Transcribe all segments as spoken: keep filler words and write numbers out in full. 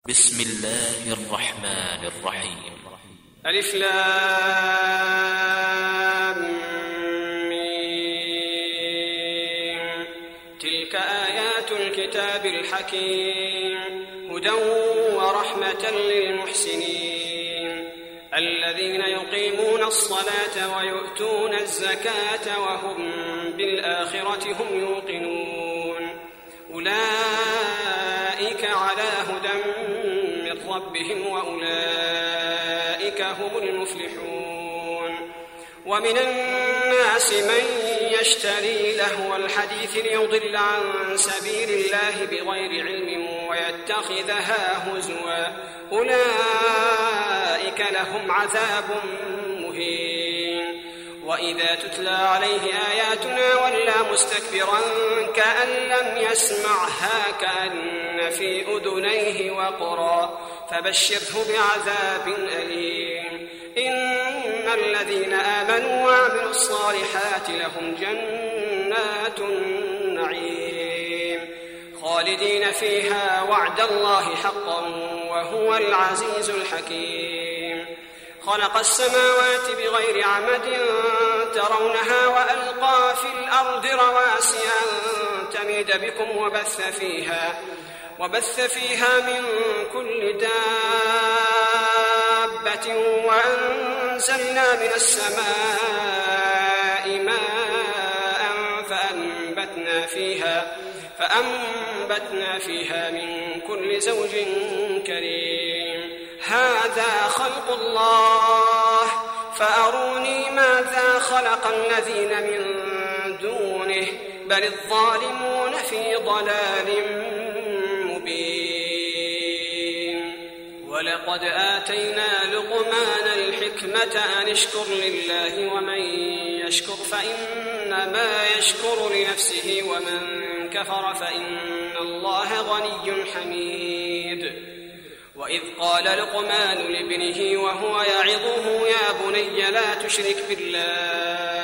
بسم الله الرحمن الرحيم. ألف لام ميم. تلك آيات الكتاب الحكيم هدى ورحمة للمحسنين الذين يقيمون الصلاة ويؤتون الزكاة وهم بالآخرة هم يوقنون أولئك على هدى من ربهم وأولئك هم المفلحون. ومن الناس من يشتري لهو الحديث ليضل عن سبيل الله بغير علم ويتخذها هزوا أولئك لهم عذاب مهين. وإذا تتلى عليه آياتنا ولى مستكبرا كأن لم يسمعها كأن في أذنيه وقرا فبشره بعذاب أليم. إن الذين آمنوا وعملوا الصالحات لهم جنات النعيم خالدين فيها وعد الله حقا وهو العزيز الحكيم. خلق السماوات بغير عمد ترونها وألقى في الأرض رواسي أن تميد بكم وبث فيها وبث فيها من كل دابة وأنزلنا من السماء ماء فأنبتنا فيها فأنبتنا فيها من كل زوج كريم. هذا خلق الله فأروني ماذا خلق الذين من دونه بل الظالمون في ضلال مبين. ولقد آتينا لقمان الحكمة أن اشكر لله ومن يشكر فإنما يشكر لنفسه ومن كفر فإن الله غني حميد. وإذ قال لقمان لابنه وهو يعظه يا بني لا تشرك بالله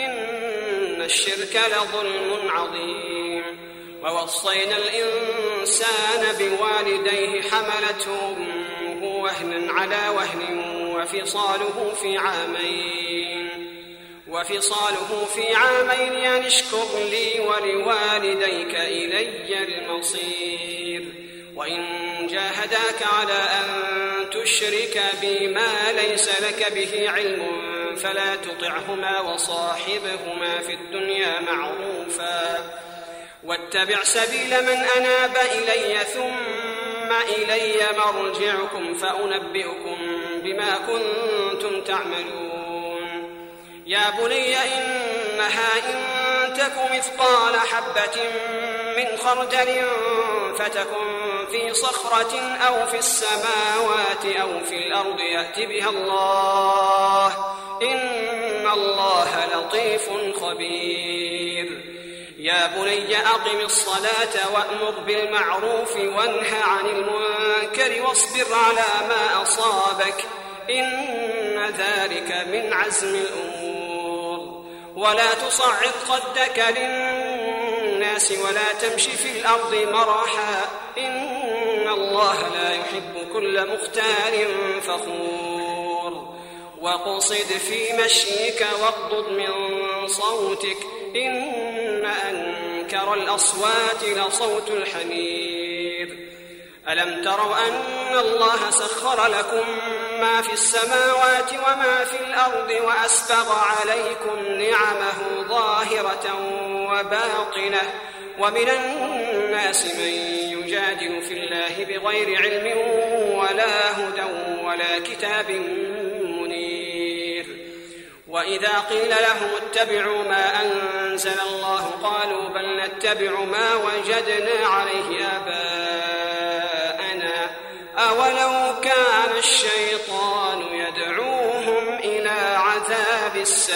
إن الشرك لظلم عظيم. ووصينا الإنسان بوالديه حملته أمه وهنا على وهن وفصاله في عامين وفصاله في عامين أن اشكر لي ولوالديك إلي المصير. وإن جاهداك على أن تشرك بي ما ليس لك به علم فلا تطعهما وصاحبهما في الدنيا معروفا واتبع سبيل من أناب إلي ثم إلي مرجعكم فأنبئكم بما كنتم تعملون. يا بني إنها إن تك مثقال حبة من خردل فتكن في صخرة أو في السماوات أو في الأرض يأت بها الله إن الله لطيف خبير. يا بني أقم الصلاة وأمر بالمعروف وانه عن المنكر واصبر على ما أصابك إن ذلك من عزم الأمور. ولا تصعد خدك للناس ولا تمشي في الأرض مرحا إن الله لا يحب كل مختال فخور. وقصد في مشيك واغضض من صوتك إن أنكر الأصوات لصوت الحمير. ألم تروا أن الله سخر لكم ما في السماوات وما في الأرض وأسبغ عليكم نعمه ظاهرة وباطنة ومن الناس من يجادل في الله بغير علم ولا هدى ولا كتاب منير. وإذا قيل لهم اتبعوا ما أنزل الله قالوا بل نتبع ما وجدنا عليه آباءنا أولو كان الشيطان يدعوهم إلى عذاب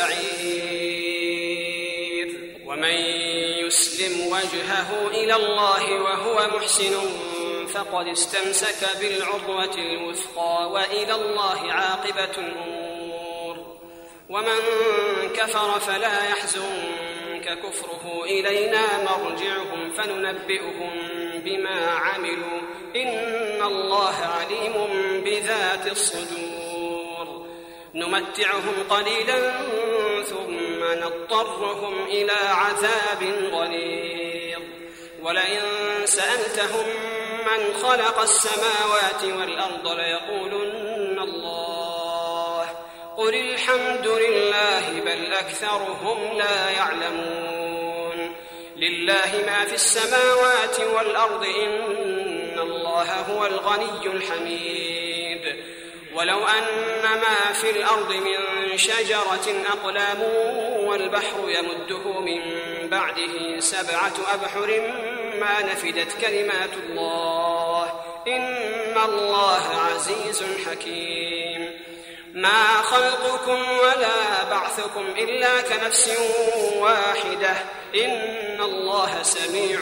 السعير. ومن يسلم وجهه إلى الله وهو محسن فقد استمسك بالعروة الوثقى وإلى الله عاقبة الأمور. ومن كفر فلا يحزنك كفره إلينا مرجعهم فننبئهم بما عملوا إن الله عليم بذات الصدور نمتعهم قليلا ثم نضطرهم إلى عذاب غليظ ولئن سألتهم من خلق السماوات والأرض ليقولن الله قل الحمد لله بل أكثرهم لا يعلمون لله ما في السماوات والأرض إن الله هو الغني الحميد ولو أن ما في الأرض من شجرة أقلام والبحر يمده من بعده سبعة أبحر ما نفدت كلمات الله إن الله عزيز حكيم ما خلقكم ولا بعثكم إلا كنفس واحدة إن الله سميع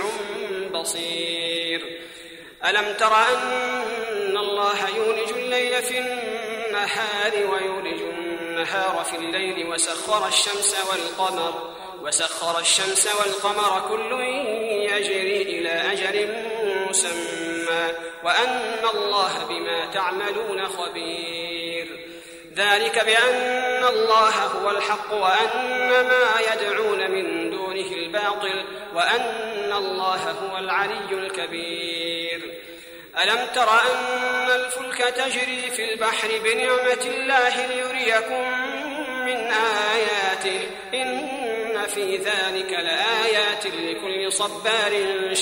بصير ألم تر أن الله يولج الليل في النهار ويولج النهار في الليل وسخر الشمس والقمر وسخر الشمس والقمر كل يجري إلى أجل مسمى وأن الله بما تعملون خبير ذلك بأن الله هو الحق وأن ما يدعون من دونه الباطل وأن الله هو العلي الكبير ألم تر أن الفلك تجري في البحر بنعمة الله ليريكم من آياته إن في ذلك لآيات لكل صبار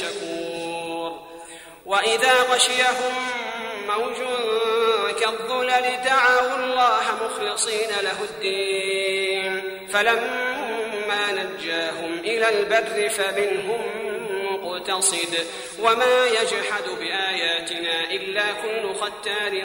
شكور وإذا غشيهم موج كالظلل دعوا الله مخلصين له الدين فلما نجاهم إلى البر فمنهم مقتصد وما يجحد بآياتنا إلا كل ختار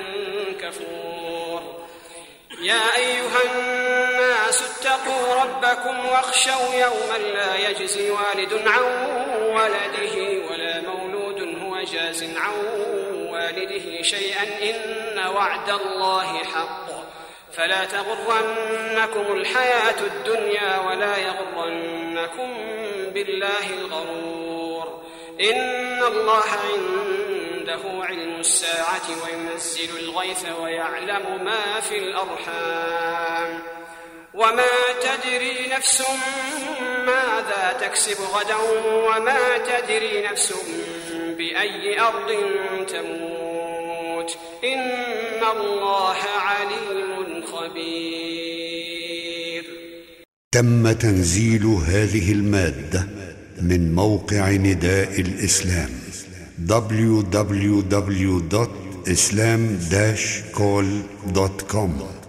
كفور يا أيها الناس اتقوا ربكم واخشوا يوما لا يجزي والد عن ولده ولا مولود هو جاز عن والده شيئا إن وعد الله حق فلا تغرنكم الحياة الدنيا ولا يغرنكم بالله الغرور إن الله عنده علم الساعة وينزل الغيث ويعلم ما في الأرحام وما تدري نفس ماذا تكسب غدا وما تدري نفس بأي أرض تموت إن الله عليم خبير. تم تنزيل هذه المادة من موقع نداء الإسلام دبليو دبليو دبليو دوت إسلام داش كول دوت كوم.